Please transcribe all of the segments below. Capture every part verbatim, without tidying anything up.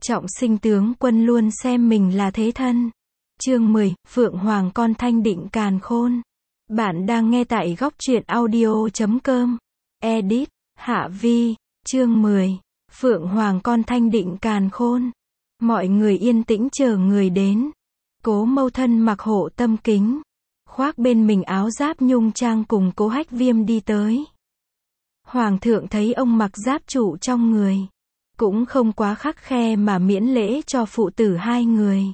Trọng sinh tướng quân luôn xem mình là thế thân. Chương mười, Phượng Hoàng con Thanh Định Càn Khôn. Bạn đang nghe tại góc truyện audio chấm com. Edit, Hạ Vi. Chương mười, Phượng Hoàng con Thanh Định Càn Khôn. Mọi người yên tĩnh chờ người đến. Cố Mâu thân mặc hộ tâm kính, khoác bên mình áo giáp nhung trang cùng Cố Hách Viêm đi tới. Hoàng thượng thấy ông mặc giáp trụ trong người, cũng không quá khắt khe mà miễn lễ cho phụ tử hai người.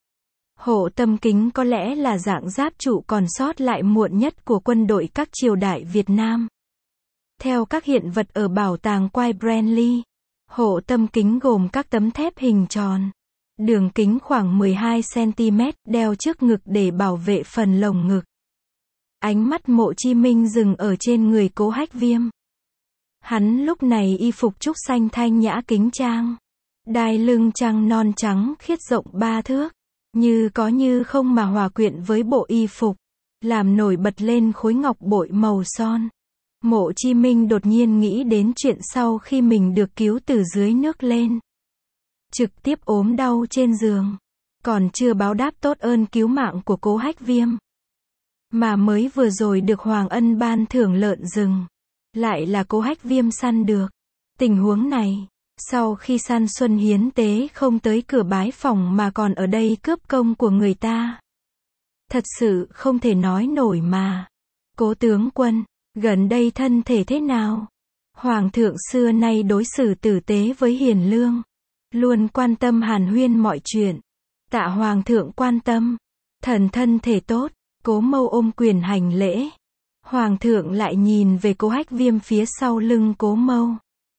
Hộ tâm kính có lẽ là dạng giáp trụ còn sót lại muộn nhất của quân đội các triều đại Việt Nam. Theo các hiện vật ở bảo tàng Quai Branly, hộ tâm kính gồm các tấm thép hình tròn, đường kính khoảng mười hai xăng-ti-mét, đeo trước ngực để bảo vệ phần lồng ngực. Ánh mắt Mộ Chi Minh dừng ở trên người Cố Hách Viêm. Hắn lúc này y phục trúc xanh thanh nhã kính trang, đai lưng trăng non trắng khiết rộng ba thước, như có như không mà hòa quyện với bộ y phục, làm nổi bật lên khối ngọc bội màu son. Mộ Chi Minh đột nhiên nghĩ đến chuyện sau khi mình được cứu từ dưới nước lên, trực tiếp ốm đau trên giường, còn chưa báo đáp tốt ơn cứu mạng của Cố Hách Viêm, mà mới vừa rồi được Hoàng Ân ban thưởng lợn rừng, lại là Cố Hách Viêm săn được. Tình huống này, sau khi săn Xuân hiến tế không tới cửa bái phòng mà còn ở đây cướp công của người ta, thật sự không thể nói nổi mà. Cố tướng quân, gần đây thân thể thế nào? Hoàng thượng xưa nay đối xử tử tế với hiền lương, luôn quan tâm hàn huyên mọi chuyện. Tạ Hoàng thượng quan tâm, thần thân thể tốt. Cố Mâu ôm quyền hành lễ. Hoàng thượng lại nhìn về Cố Hách Viêm phía sau lưng Cố Mâu,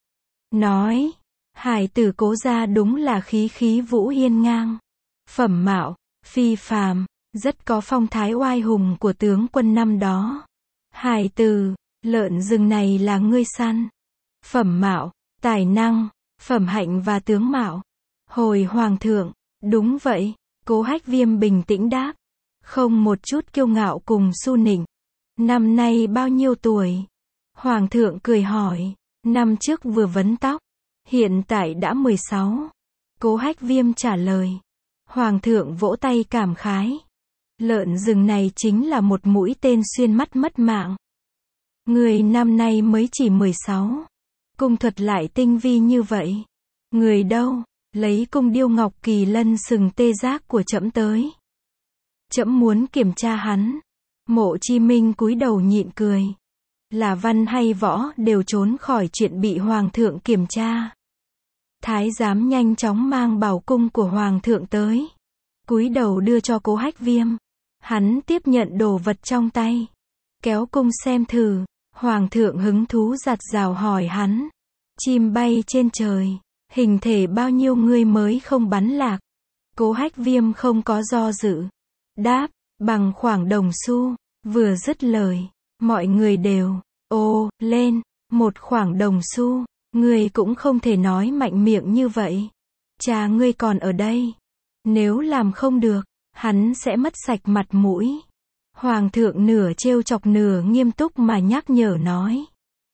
nói, hải tử Cố gia đúng là khí khí vũ hiên ngang, phẩm mạo phi phàm, rất có phong thái oai hùng của tướng quân năm đó. Hải tử, lợn rừng này là ngươi săn? Phẩm mạo, tài năng, phẩm hạnh và tướng mạo. Hồi Hoàng thượng, đúng vậy. Cố Hách Viêm bình tĩnh đáp, không một chút kiêu ngạo cùng su nịnh. Năm nay bao nhiêu tuổi? Hoàng thượng cười hỏi. Năm trước vừa vấn tóc, hiện tại đã mười sáu. Cố Hách Viêm trả lời. Hoàng thượng vỗ tay cảm khái. Lợn rừng này chính là một mũi tên xuyên mắt mất mạng. Người năm nay mới chỉ mười sáu. Cung thuật lại tinh vi như vậy. Người đâu? Lấy cung điêu ngọc kỳ lân sừng tê giác của trẫm tới. Trẫm muốn kiểm tra hắn. Mộ Chi Minh cúi đầu nhịn cười. Là văn hay võ đều trốn khỏi chuyện bị Hoàng thượng kiểm tra. Thái giám nhanh chóng mang bảo cung của Hoàng thượng tới, cúi đầu đưa cho Cố Hách Viêm. Hắn tiếp nhận đồ vật trong tay, kéo cung xem thử. Hoàng thượng hứng thú giặt rào hỏi hắn. Chim bay trên trời, hình thể bao nhiêu ngươi mới không bắn lạc? Cố Hách Viêm không có do dự, đáp, bằng khoảng đồng xu. Vừa dứt lời, mọi người đều ô lên. Một khoảng đồng xu, ngươi cũng không thể nói mạnh miệng như vậy. Cha ngươi còn ở đây, nếu làm không được, hắn sẽ mất sạch mặt mũi. Hoàng thượng nửa trêu chọc nửa nghiêm túc mà nhắc nhở nói.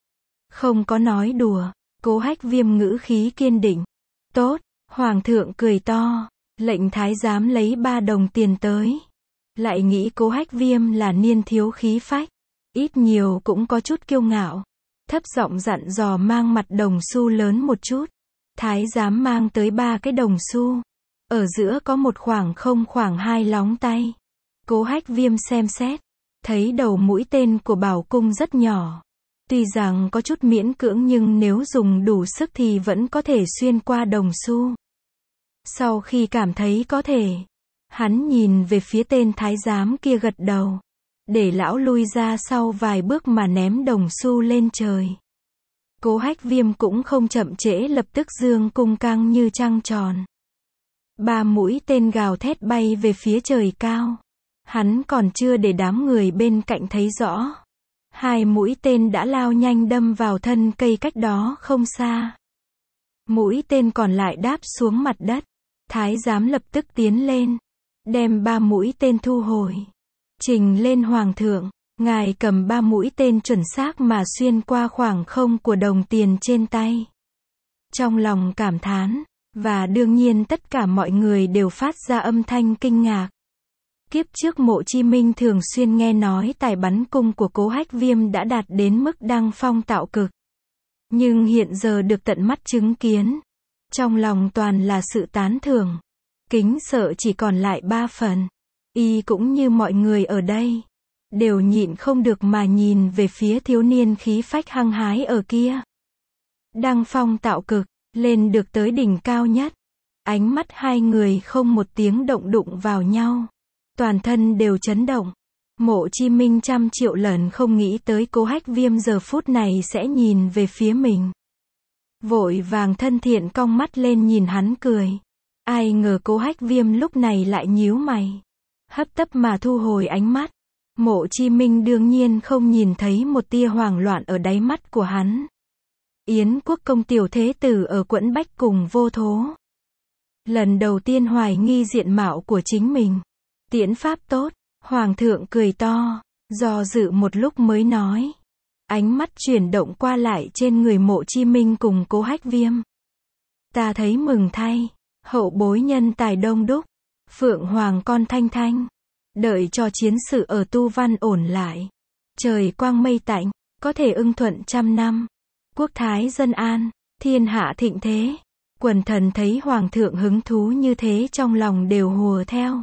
Không có nói đùa. Cố Hách Viêm ngữ khí kiên định. Tốt. Hoàng thượng cười to, lệnh thái giám lấy ba đồng tiền tới. Lại nghĩ Cố Hách Viêm là niên thiếu khí phách, ít nhiều cũng có chút kiêu ngạo, thấp giọng dặn dò mang mặt đồng xu lớn một chút. Thái giám mang tới ba cái đồng xu, ở giữa có một khoảng không khoảng hai lóng tay. Cố Hách Viêm xem xét, thấy đầu mũi tên của bảo cung rất nhỏ, tuy rằng có chút miễn cưỡng nhưng nếu dùng đủ sức thì vẫn có thể xuyên qua đồng xu. Sau khi cảm thấy có thể, hắn nhìn về phía tên thái giám kia gật đầu, để lão lui ra sau vài bước mà ném đồng xu lên trời. Cố Hách Viêm cũng không chậm trễ, lập tức dương cung căng như trăng tròn. Ba mũi tên gào thét bay về phía trời cao. Hắn còn chưa để đám người bên cạnh thấy rõ, hai mũi tên đã lao nhanh đâm vào thân cây cách đó không xa. Mũi tên còn lại đáp xuống mặt đất. Thái giám lập tức tiến lên, đem ba mũi tên thu hồi, trình lên Hoàng thượng. Ngài cầm ba mũi tên chuẩn xác mà xuyên qua khoảng không của đồng tiền trên tay. Trong lòng cảm thán, Và đương nhiên tất cả mọi người đều phát ra âm thanh kinh ngạc. Kiếp trước Mộ Chí Minh thường xuyên nghe nói tài bắn cung của Cố Hách Viêm đã đạt đến mức đăng phong tạo cực. Nhưng hiện giờ được tận mắt chứng kiến, trong lòng toàn là sự tán thưởng. Kính sợ chỉ còn lại ba phần. Y cũng như mọi người ở đây, đều nhịn không được mà nhìn về phía thiếu niên khí phách hăng hái ở kia. Đăng phong tạo cực, lên được tới đỉnh cao nhất. Ánh mắt hai người không một tiếng động đụng vào nhau. Toàn thân đều chấn động. Mộ Chí Minh trăm triệu lần không nghĩ tới Cố Hách Viêm giờ phút này sẽ nhìn về phía mình. Vội vàng thân thiện cong mắt lên nhìn hắn cười. Ai ngờ Cố Hách Viêm lúc này lại nhíu mày. Hấp tấp mà thu hồi ánh mắt. Mộ Chí Minh đương nhiên không nhìn thấy một tia hoảng loạn ở đáy mắt của hắn. Yến Quốc công tiểu thế tử ở Quẫn Bách cùng vô thố. Lần đầu tiên hoài nghi diện mạo của chính mình. Tiễn pháp tốt, Hoàng thượng cười to, do dự một lúc mới nói. Ánh mắt chuyển động qua lại trên người Mộ Chí Minh cùng Cố Hách Viêm. Ta thấy mừng thay, hậu bối nhân tài đông đúc, Phượng Hoàng con thanh thanh. Đợi cho chiến sự ở Tu Văn ổn lại. Trời quang mây tạnh, có thể ưng thuận trăm năm. Quốc thái dân an, thiên hạ thịnh thế. Quần thần thấy Hoàng thượng hứng thú như thế trong lòng đều hùa theo.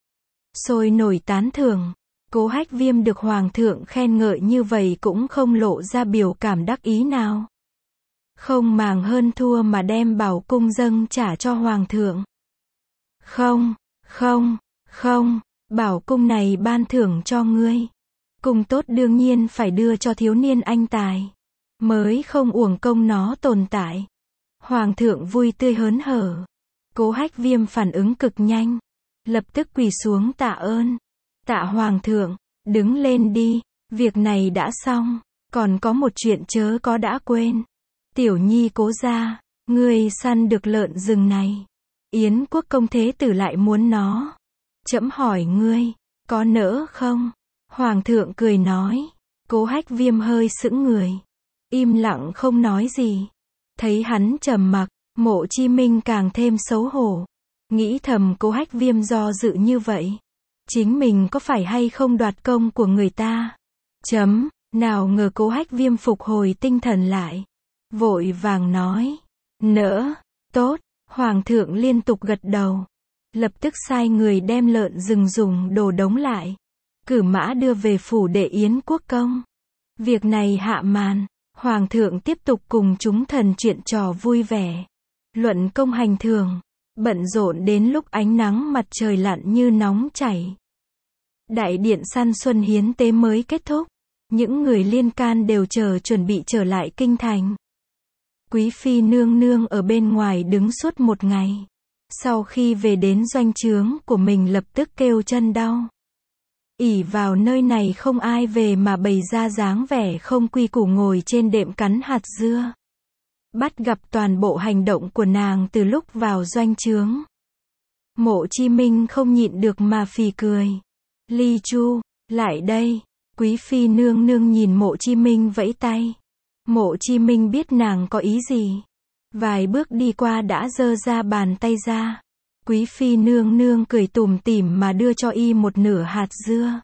Sôi nổi tán thưởng. Cố Hách Viêm được Hoàng thượng khen ngợi như vậy cũng không lộ ra biểu cảm đắc ý nào. Không màng hơn thua mà đem bảo cung dâng trả cho Hoàng thượng. Không, không, không, bảo cung này ban thưởng cho ngươi. Cung tốt đương nhiên phải đưa cho thiếu niên anh tài. Mới không uổng công nó tồn tại. Hoàng thượng vui tươi hớn hở. Cố Hách Viêm phản ứng cực nhanh. Lập tức quỳ xuống tạ ơn. Tạ Hoàng thượng, đứng lên đi, việc này đã xong, còn có một chuyện chớ có đã quên. Tiểu nhi Cố gia, ngươi săn được lợn rừng này. Yến Quốc công thế tử lại muốn nó. Trẫm hỏi ngươi, có nỡ không? Hoàng thượng cười nói. Cố Hách Viêm hơi sững người. Im lặng không nói gì. Thấy hắn trầm mặc, Mộ Chí Minh càng thêm xấu hổ. Nghĩ thầm Cố Hách Viêm do dự như vậy. Chính mình có phải hay không đoạt công của người ta? Chấm, nào ngờ Cố Hách Viêm phục hồi tinh thần lại. Vội vàng nói. Nỡ, tốt, Hoàng thượng liên tục gật đầu. Lập tức sai người đem lợn rừng dùng đồ đống lại. Cử mã đưa về phủ đệ Yến Quốc công. Việc này hạ màn, Hoàng thượng tiếp tục cùng chúng thần chuyện trò vui vẻ. Luận công hành thường. Bận rộn đến lúc ánh nắng mặt trời lặn như nóng chảy. Đại điện săn xuân hiến tế mới kết thúc. Những người liên can đều chờ chuẩn bị trở lại kinh thành. Quý phi nương nương ở bên ngoài đứng suốt một ngày. Sau khi về đến doanh trướng của mình lập tức kêu chân đau. Ỷ vào nơi này không ai về mà bày ra dáng vẻ không quy củ ngồi trên đệm cắn hạt dưa. Bắt gặp toàn bộ hành động của nàng từ lúc vào doanh trướng. Mộ Chí Minh không nhịn được mà phì cười. Ly Chu, lại đây. Quý phi nương nương nhìn Mộ Chí Minh vẫy tay. Mộ Chí Minh biết nàng có ý gì. Vài bước đi qua đã giơ ra bàn tay ra. Quý phi nương nương cười tủm tỉm mà đưa cho y một nửa hạt dưa.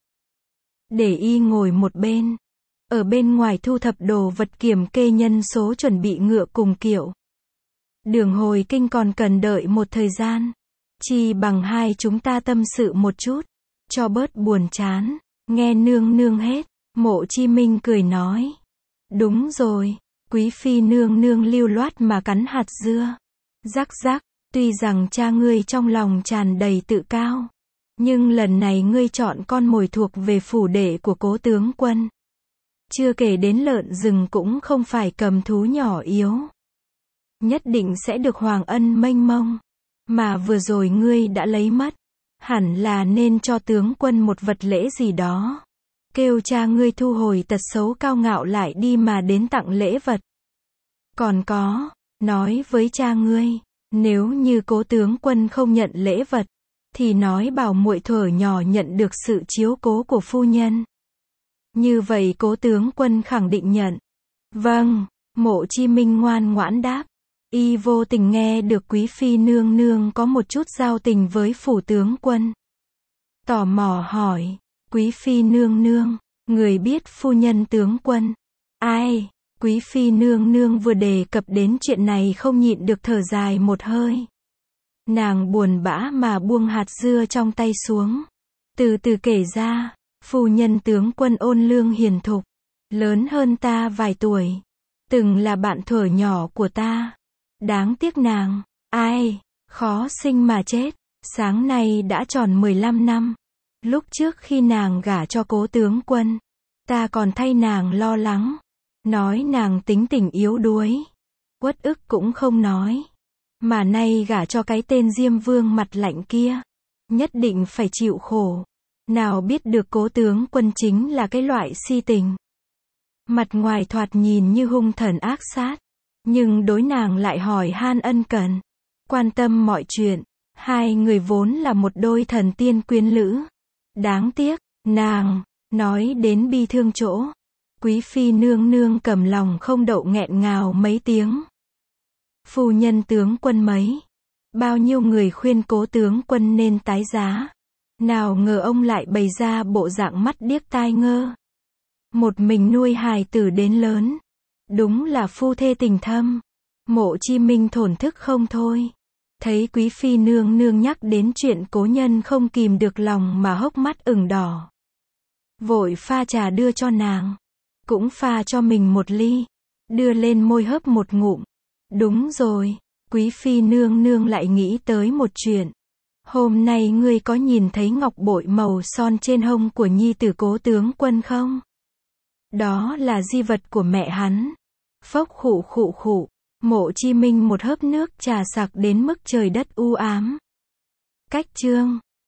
Để y ngồi một bên. Ở bên ngoài thu thập đồ vật kiểm kê nhân số chuẩn bị ngựa cùng kiệu. Đường hồi kinh còn cần đợi một thời gian. Chi bằng hai chúng ta tâm sự một chút. Cho bớt buồn chán. Nghe nương nương hết. Mộ Chí Minh cười nói. Đúng rồi. Quý phi nương nương lưu loát mà cắn hạt dưa. Rắc rắc. Tuy rằng cha ngươi trong lòng tràn đầy tự cao. Nhưng lần này ngươi chọn con mồi thuộc về phủ đệ của Cố tướng quân. Chưa kể đến lợn rừng cũng không phải cầm thú nhỏ yếu. Nhất định sẽ được hoàng ân mênh mông. Mà vừa rồi ngươi đã lấy mất. Hẳn là nên cho tướng quân một vật lễ gì đó. Kêu cha ngươi thu hồi tật xấu cao ngạo lại đi mà đến tặng lễ vật. Còn có, nói với cha ngươi, nếu như Cố tướng quân không nhận lễ vật, thì nói bảo muội thuở nhỏ nhận được sự chiếu cố của phu nhân. Như vậy Cố tướng quân khẳng định nhận. Vâng, Mộ Chí Minh ngoan ngoãn đáp. Y vô tình nghe được quý phi nương nương có một chút giao tình với phủ tướng quân. Tò mò hỏi, quý phi nương nương, người biết phu nhân tướng quân? Ai? Quý phi nương nương vừa đề cập đến chuyện này không nhịn được thở dài một hơi. Nàng buồn bã mà buông hạt dưa trong tay xuống. Từ từ kể ra, phu nhân tướng quân ôn lương hiền thục, lớn hơn ta vài tuổi. Từng là bạn thuở nhỏ của ta. Đáng tiếc nàng, ai, khó sinh mà chết. Sáng nay đã tròn mười lăm năm. Lúc trước khi nàng gả cho cố tướng quân, ta còn thay nàng lo lắng. Nói nàng tính tình yếu đuối. Uất ức cũng không nói. Mà nay gả cho cái tên Diêm Vương mặt lạnh kia. Nhất định phải chịu khổ. Nào biết được cố tướng quân chính là cái loại si tình. Mặt ngoài thoạt nhìn như hung thần ác sát. Nhưng đối nàng lại hỏi han ân cần. Quan tâm mọi chuyện. Hai người vốn là một đôi thần tiên quyến lữ. Đáng tiếc, nàng, nói đến bi thương chỗ. Quý phi nương nương cầm lòng không đậu nghẹn ngào mấy tiếng. Phu nhân tướng quân mấy. Bao nhiêu người khuyên cố tướng quân nên tái giá. Nào ngờ ông lại bày ra bộ dạng mắt điếc tai ngơ. Một mình nuôi hài tử đến lớn. Đúng là phu thê tình thâm. Mộ Chi Minh thổn thức không thôi. Thấy quý phi nương nương nhắc đến chuyện cố nhân không kìm được lòng mà hốc mắt ửng đỏ. Vội pha trà đưa cho nàng. Cũng pha cho mình một ly. Đưa lên môi hớp một ngụm. Đúng rồi, quý phi nương nương lại nghĩ tới một chuyện. Hôm nay ngươi có nhìn thấy ngọc bội màu son trên hông của nhi tử cố tướng quân không? Đó là di vật của mẹ hắn. Phốc khụ khụ khụ. Mộ Chi Minh một hớp nước trà sặc đến mức trời đất u ám. Cách chương